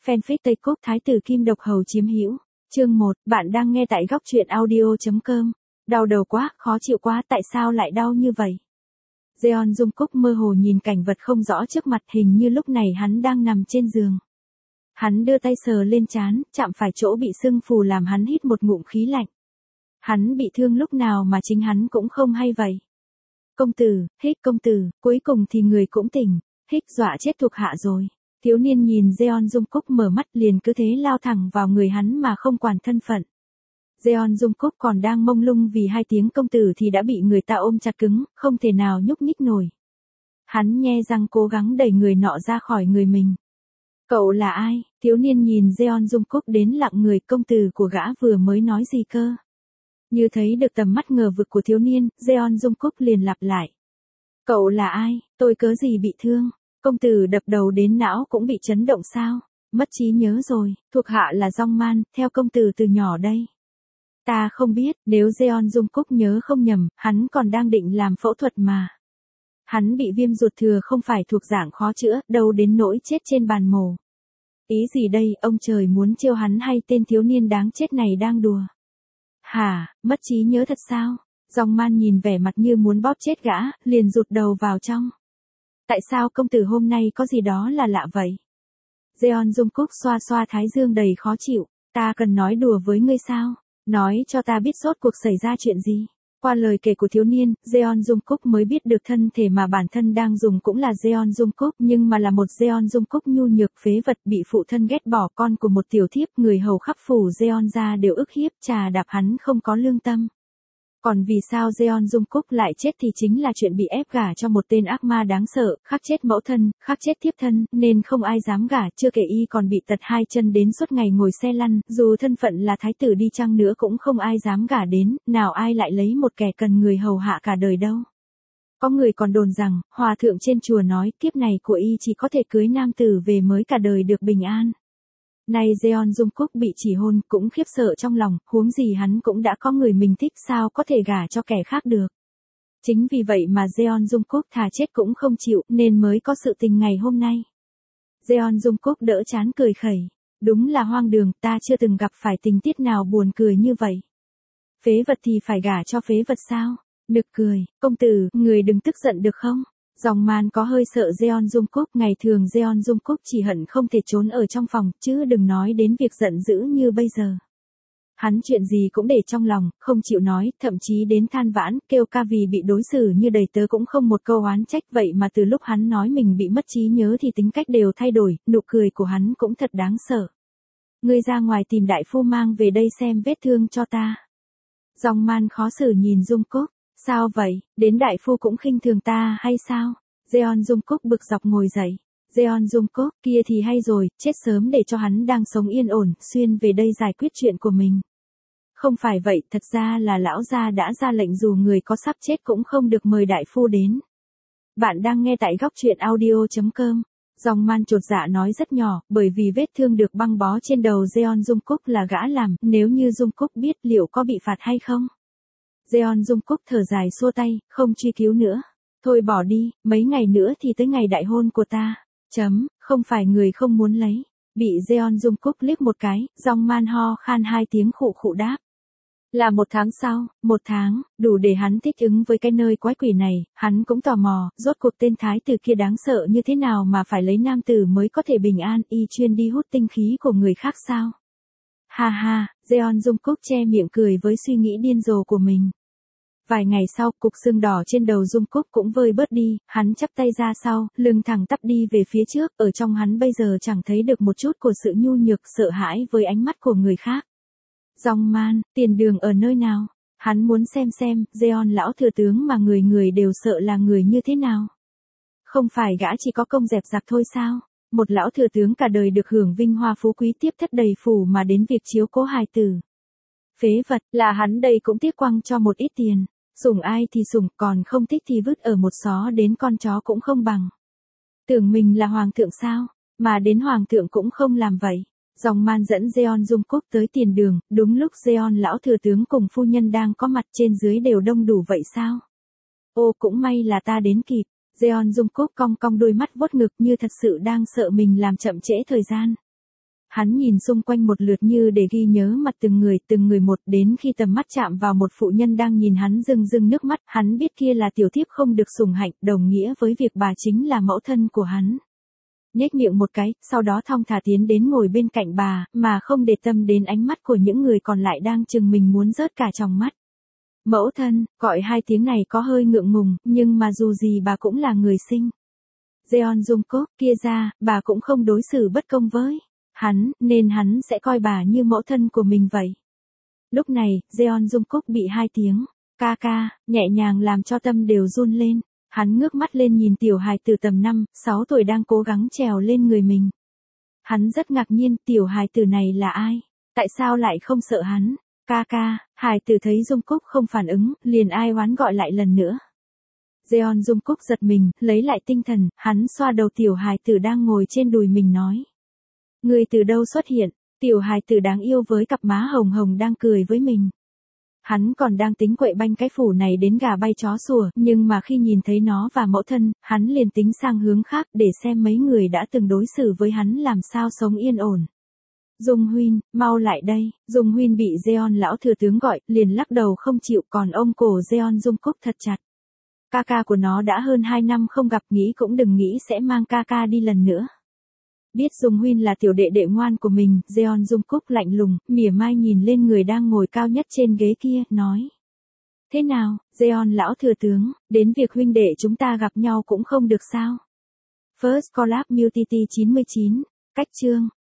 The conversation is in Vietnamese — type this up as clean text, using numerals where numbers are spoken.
Fanfic Tây Cúc Thái tử Kim Độc Hầu chiếm hữu. Chương 1, bạn đang nghe tại góc truyện audio.com. Đau đầu quá, khó chịu quá, tại sao lại đau như vậy? Jeon Jungkook mơ hồ nhìn cảnh vật không rõ trước mặt, hình như lúc này hắn đang nằm trên giường. Hắn đưa tay sờ lên trán, chạm phải chỗ bị sưng phù làm hắn hít một ngụm khí lạnh. Hắn bị thương lúc nào mà chính hắn cũng không hay vậy. Công tử, hích công tử, cuối cùng thì người cũng tỉnh, hích dọa chết thuộc hạ rồi. Thiếu niên nhìn Jeon Jungkook mở mắt liền cứ thế lao thẳng vào người hắn mà không quản thân phận. Jeon Jungkook còn đang mông lung vì hai tiếng công tử thì đã bị người ta ôm chặt cứng, không thể nào nhúc nhích nổi. Hắn nhe răng cố gắng đẩy người nọ ra khỏi người mình. Cậu là ai? Thiếu niên nhìn Jeon Jungkook đến lặng người, công tử của gã vừa mới nói gì cơ? Như thấy được tầm mắt ngờ vực của thiếu niên, Jeon Jungkook liền lặp lại. Cậu là ai? Tôi cớ gì bị thương? Công tử đập đầu đến não cũng bị chấn động sao? Mất trí nhớ rồi, thuộc hạ là Jong Man, theo công tử từ nhỏ đây. Ta không biết, nếu Jeon Jungkook nhớ không nhầm, hắn còn đang định làm phẫu thuật mà. Hắn bị viêm ruột thừa không phải thuộc dạng khó chữa, đâu đến nỗi chết trên bàn mổ. Ý gì đây, ông trời muốn trêu hắn hay tên thiếu niên đáng chết này đang đùa? Hả, mất trí nhớ thật sao? Jong Man nhìn vẻ mặt như muốn bóp chết gã, liền rụt đầu vào trong. Tại sao công tử hôm nay có gì đó là lạ vậy? Jeon Jungkook xoa xoa thái dương đầy khó chịu. Ta cần nói đùa với ngươi sao? Nói cho ta biết rốt cuộc xảy ra chuyện gì? Qua lời kể của thiếu niên, Jeon Jungkook mới biết được thân thể mà bản thân đang dùng cũng là Jeon Jungkook, nhưng mà là một Jeon Jungkook nhu nhược phế vật bị phụ thân ghét bỏ, con của một tiểu thiếp, người hầu khắp phủ Jeon ra đều ức hiếp, trà đạp hắn không có lương tâm. Còn vì sao Jeon Jungkook lại chết thì chính là chuyện bị ép gả cho một tên ác ma đáng sợ, khắc chết mẫu thân, khắc chết thiếp thân, nên không ai dám gả, chưa kể y còn bị tật hai chân đến suốt ngày ngồi xe lăn, dù thân phận là thái tử đi chăng nữa cũng không ai dám gả đến, nào ai lại lấy một kẻ cần người hầu hạ cả đời đâu. Có người còn đồn rằng, hòa thượng trên chùa nói kiếp này của y chỉ có thể cưới nam tử về mới cả đời được bình an. Nay Jeon Jungkook bị chỉ hôn cũng khiếp sợ trong lòng, huống gì hắn cũng đã có người mình thích, sao có thể gả cho kẻ khác được. Chính vì vậy mà Jeon Jungkook thà chết cũng không chịu nên mới có sự tình ngày hôm nay. Jeon Jungkook đỡ chán cười khẩy. Đúng là hoang đường, ta chưa từng gặp phải tình tiết nào buồn cười như vậy. Phế vật thì phải gả cho phế vật sao? Nực cười, công tử, người đừng tức giận được không? Jong Man có hơi sợ Jeon Jungkook, ngày thường Jeon Jungkook chỉ hận không thể trốn ở trong phòng, chứ đừng nói đến việc giận dữ như bây giờ. Hắn chuyện gì cũng để trong lòng, không chịu nói, thậm chí đến than vãn, kêu ca vì bị đối xử như đầy tớ cũng không một câu oán trách, vậy mà từ lúc hắn nói mình bị mất trí nhớ thì tính cách đều thay đổi, nụ cười của hắn cũng thật đáng sợ. Ngươi ra ngoài tìm đại phu mang về đây xem vết thương cho ta. Jong Man khó xử nhìn Jungkook. Sao vậy, đến đại phu cũng khinh thường ta hay sao? Jeon Jungkook bực dọc ngồi dậy. Jeon Jungkook kia thì hay rồi, chết sớm để cho hắn đang sống yên ổn, xuyên về đây giải quyết chuyện của mình. Không phải vậy, thật ra là lão gia đã ra lệnh dù người có sắp chết cũng không được mời đại phu đến. Bạn đang nghe tại góc truyện audio.com. Jong Man chột dạ nói rất nhỏ, bởi vì vết thương được băng bó trên đầu Jeon Jungkook là gã làm, nếu như Jungkook biết liệu có bị phạt hay không? Jeon Jungkook thở dài xua tay, không truy cứu nữa. Thôi bỏ đi, mấy ngày nữa thì tới ngày đại hôn của ta. Không phải người không muốn lấy. Bị Jeon Jungkook liếc một cái, Jong Man ho khan hai tiếng khụ khụ đáp. Là 1 tháng sau, 1 tháng, đủ để hắn thích ứng với cái nơi quái quỷ này, hắn cũng tò mò, rốt cuộc tên thái tử kia đáng sợ như thế nào mà phải lấy nam tử mới có thể bình an, y chuyên đi hút tinh khí của người khác sao? Ha ha, Jeon Jungkook che miệng cười với suy nghĩ điên rồ của mình. Vài ngày sau, cục sưng đỏ trên đầu Jungkook cũng vơi bớt đi, hắn chắp tay ra sau, lưng thẳng tắp đi về phía trước, ở trong hắn bây giờ chẳng thấy được một chút của sự nhu nhược, sợ hãi với ánh mắt của người khác. Jong Man, tiền đường ở nơi nào? Hắn muốn xem, Jeon lão thừa tướng mà người người đều sợ là người như thế nào? Không phải gã chỉ có công dẹp giặc thôi sao? Một lão thừa tướng cả đời được hưởng vinh hoa phú quý tiếp thất đầy phủ mà đến việc chiếu cố hài tử. Phế vật, là hắn đây cũng tiếc quăng cho một ít tiền. Sủng ai thì sủng, còn không thích thì vứt ở một xó, đến con chó cũng không bằng. Tưởng mình là hoàng thượng sao, mà đến hoàng thượng cũng không làm vậy. Jong Man dẫn Jeon Jungkook tới tiền đường, đúng lúc Jeon lão thừa tướng cùng phu nhân đang có mặt, trên dưới đều đông đủ vậy sao? Ô cũng may là ta đến kịp. Jeon Jungkook cong cong đôi mắt vuốt ngực như thật sự đang sợ mình làm chậm trễ thời gian. Hắn nhìn xung quanh một lượt như để ghi nhớ mặt từng người một, đến khi tầm mắt chạm vào một phụ nhân đang nhìn hắn rưng rưng nước mắt, hắn biết kia là tiểu thiếp không được sủng hạnh, đồng nghĩa với việc bà chính là mẫu thân của hắn. Nhếch miệng một cái, sau đó thong thả tiến đến ngồi bên cạnh bà, mà không để tâm đến ánh mắt của những người còn lại đang chừng mình muốn rớt cả tròng mắt. Mẫu thân, gọi hai tiếng này có hơi ngượng ngùng, nhưng mà dù gì bà cũng là người sinh. Jeon Jungkook, kia ra, bà cũng không đối xử bất công với hắn, nên hắn sẽ coi bà như mẫu thân của mình vậy. Lúc này, Jeon Jungkook bị hai tiếng ca ca nhẹ nhàng làm cho tâm đều run lên. Hắn ngước mắt lên nhìn tiểu hài tử tầm 5, 6 tuổi đang cố gắng trèo lên người mình. Hắn rất ngạc nhiên, tiểu hài tử này là ai? Tại sao lại không sợ hắn? Ca ca, hài tử thấy Jungkook không phản ứng, liền ai oán gọi lại lần nữa. Jeon Jungkook giật mình, lấy lại tinh thần, hắn xoa đầu tiểu hài tử đang ngồi trên đùi mình nói. Người từ đâu xuất hiện? Tiểu hài tử đáng yêu với cặp má hồng hồng đang cười với mình. Hắn còn đang tính quậy banh cái phủ này đến gà bay chó sủa, nhưng mà khi nhìn thấy nó và mẫu thân, hắn liền tính sang hướng khác để xem mấy người đã từng đối xử với hắn làm sao sống yên ổn. Dung Huynh, mau lại đây. Dung Huynh bị Jeon lão thừa tướng gọi, liền lắc đầu không chịu, còn ôm cổ Jeon Jungkook thật chặt. Ca ca của nó đã hơn 2 năm không gặp, nghĩ cũng đừng nghĩ sẽ mang ca ca đi lần nữa. Biết Dung Huynh là tiểu đệ đệ ngoan của mình, Jeon Jungkook lạnh lùng, mỉa mai nhìn lên người đang ngồi cao nhất trên ghế kia, nói. Thế nào, Jeon lão thừa tướng, đến việc huynh đệ chúng ta gặp nhau cũng không được sao? First Collab Multity 99, cách chương.